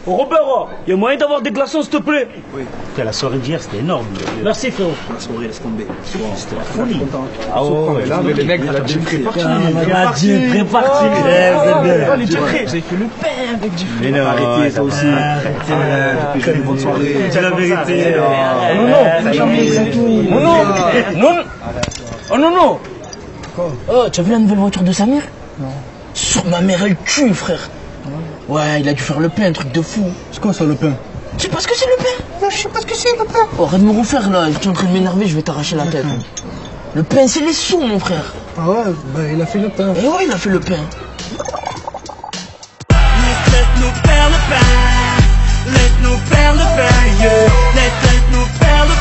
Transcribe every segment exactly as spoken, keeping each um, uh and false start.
Oh Robert, il y a moyen d'avoir des glaçons s'il te plaît? Oui. La soirée d'hier c'était énorme. Merci frérot. La soirée laisse tomber. C'était la folie. Ah ouais, là les mecs, la Jeep répartie. La Jeep répartie. Vous avez fait le pain avec du fruit. Mais non, arrêtez ça aussi. Arrêtez. Bonne soirée. C'est la vérité. Non, non, non, non, non. Oh non, non. Oh, tu as vu la nouvelle voiture de Samir? Non. Sur ma mère, elle tue, frère. Ouais, il a dû faire le pain, un truc de fou. C'est quoi ça, le pain? Tu sais pas ce que c'est le pain? Non, je sais pas ce que c'est, le pain. Oh, arrête de me refaire là, tu es en train de m'énerver, je vais t'arracher la tête. Le pain, c'est les sous, mon frère. Ah ouais, bah il a fait le pain. Eh ouais, il a fait le pain. Laisse-nous faire le pain. Laisse-nous faire le pain, yeah. Laisse-nous faire le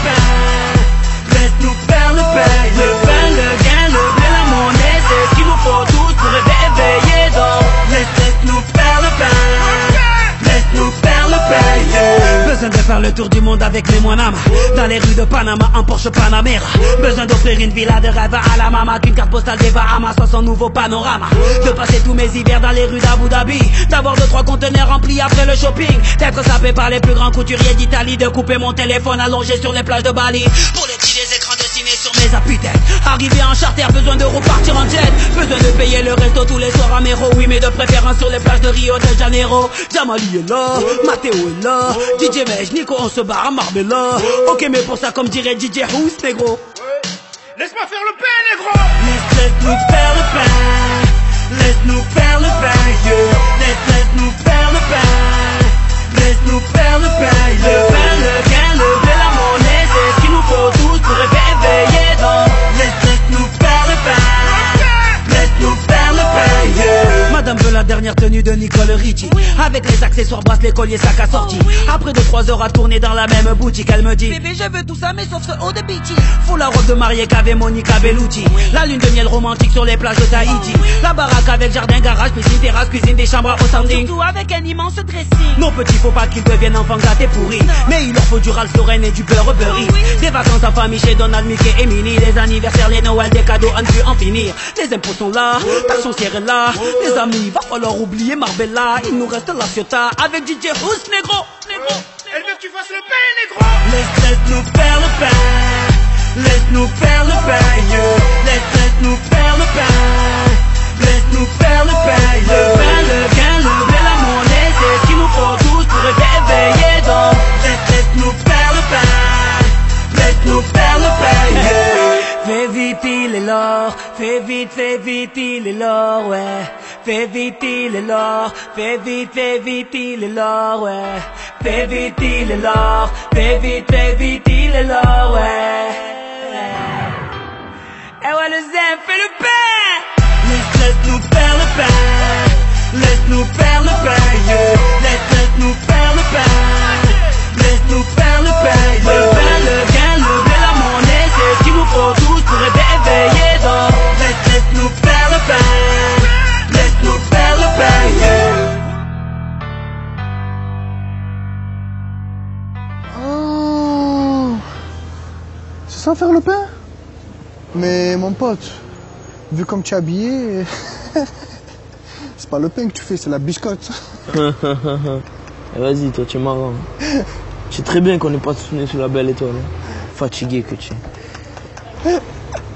pain. Laisse-nous faire le pain. Le pain, le gain, le blé, la monnaie, c'est ce qu'il nous faut tous pour réveiller donc. Laisse-nous faire le pain. Laisse-nous faire le pain, yeah. Besoin de faire le tour du monde avec les moines dans les rues de Panama en Porsche Panamera. Besoin d'offrir une villa de rêve à la mama, qu'une carte postale des Bahamas soit son nouveau panorama. De passer tous mes hivers dans les rues d'Abu Dhabi, d'avoir deux trois conteneurs remplis après le shopping, d'être sapé par les plus grands couturiers d'Italie, de couper mon téléphone allongé sur les plages de Bali. Pour les petits des écrans dessinés sur mes appuis-têtes. Arrivé en charter, besoin de repartir en jet. Besoin de payer le resto tous les soirs à Mero. Oui, mais de préférence sur les plages de Rio de Janeiro. Jamali est là, Matteo est là, D J Mej, Nico, on se barre à Marbella. Ok, mais pour ça, comme dirait D J House, négro. Laisse-moi faire le pain, négro. Laisse-nous faire le pain. Laisse-nous faire le pain, yeah. Laisse-nous faire le pain. Laisse-nous faire le pain, yeah. Le pain, le gain, le blé, la monnaie, c'est ce qu'il nous faut tous pour réveiller donc. Laisse-nous faire le pain. Laisse-nous faire le pain, yeah. Madame veut la dernière tenue de Nicole Richie, avec les accessoires, bracelets, colliers, sac assorti. Après deux trois heures à tourner dans la même boutique, elle me dit: bébé, je veux tout ça, mais sauf ce haut de Beachy. Faut la robe de mariée qu'avait Monica Bellucci. La lune de miel romantique sur les plages de Tahiti. La baraque avec jardin, garage, piscine, terrasse, cuisine, des chambres au standing. Surtout avec un immense dressing. Nos petits, faut pas qu'ils deviennent enfants gâtés pourris, mais il leur faut du Ralph Lauren et du Burberry. Des vacances en famille chez Donald, Mickey et Minnie. Les anniversaires, les Noëls, des cadeaux à ne plus en finir. Les impôts sont là, ta foncière est là. Les amis, va falloir oublier Marbella. Il nous reste la Ciotat avec D J House, négro, négro. Elle veut que tu fasses le pain, négro. Laisse-nous faire le pain. Laisse-nous faire le pain, yeah. Laisse-nous faire le pain. Laisse-nous faire le pain, yeah. Le pain, le gain, le blé, la monnaie, c'est ce qu'il nous faut tous pour réveiller donc. Laisse-nous faire le pain. Laisse-nous faire le pain, yeah. Fais vite, il est l'or. Fais vite, fais vite, il est l'or, ouais. Fais vite, il est l'or. Fais vite, fais vite, il est l'or, ouais. Fais vite, il est l'or. Fais vite, fais vite, il est l'or, ouais. Et ouais, le zèbre fait le pain. Laisse-nous faire le pain. Laisse-nous faire le pain, yeah. Laisse-nous faire le pain. Laisse-nous faire le pain, yeah. Le pain, le gain, le blé, la monnaie, c'est ce qu'il nous faut tous pour réveiller donc. Laisse-nous faire le pain. Laisse-nous faire le pain, yeah. Oh, c'est ça faire le pain? Mais mon pote, vu comme tu es habillé, c'est pas le pain que tu fais, c'est la biscotte. Vas-y, toi, tu es marrant. Tu sais très bien qu'on n'est pas soutenu sous la belle étoile. Fatigué que tu es.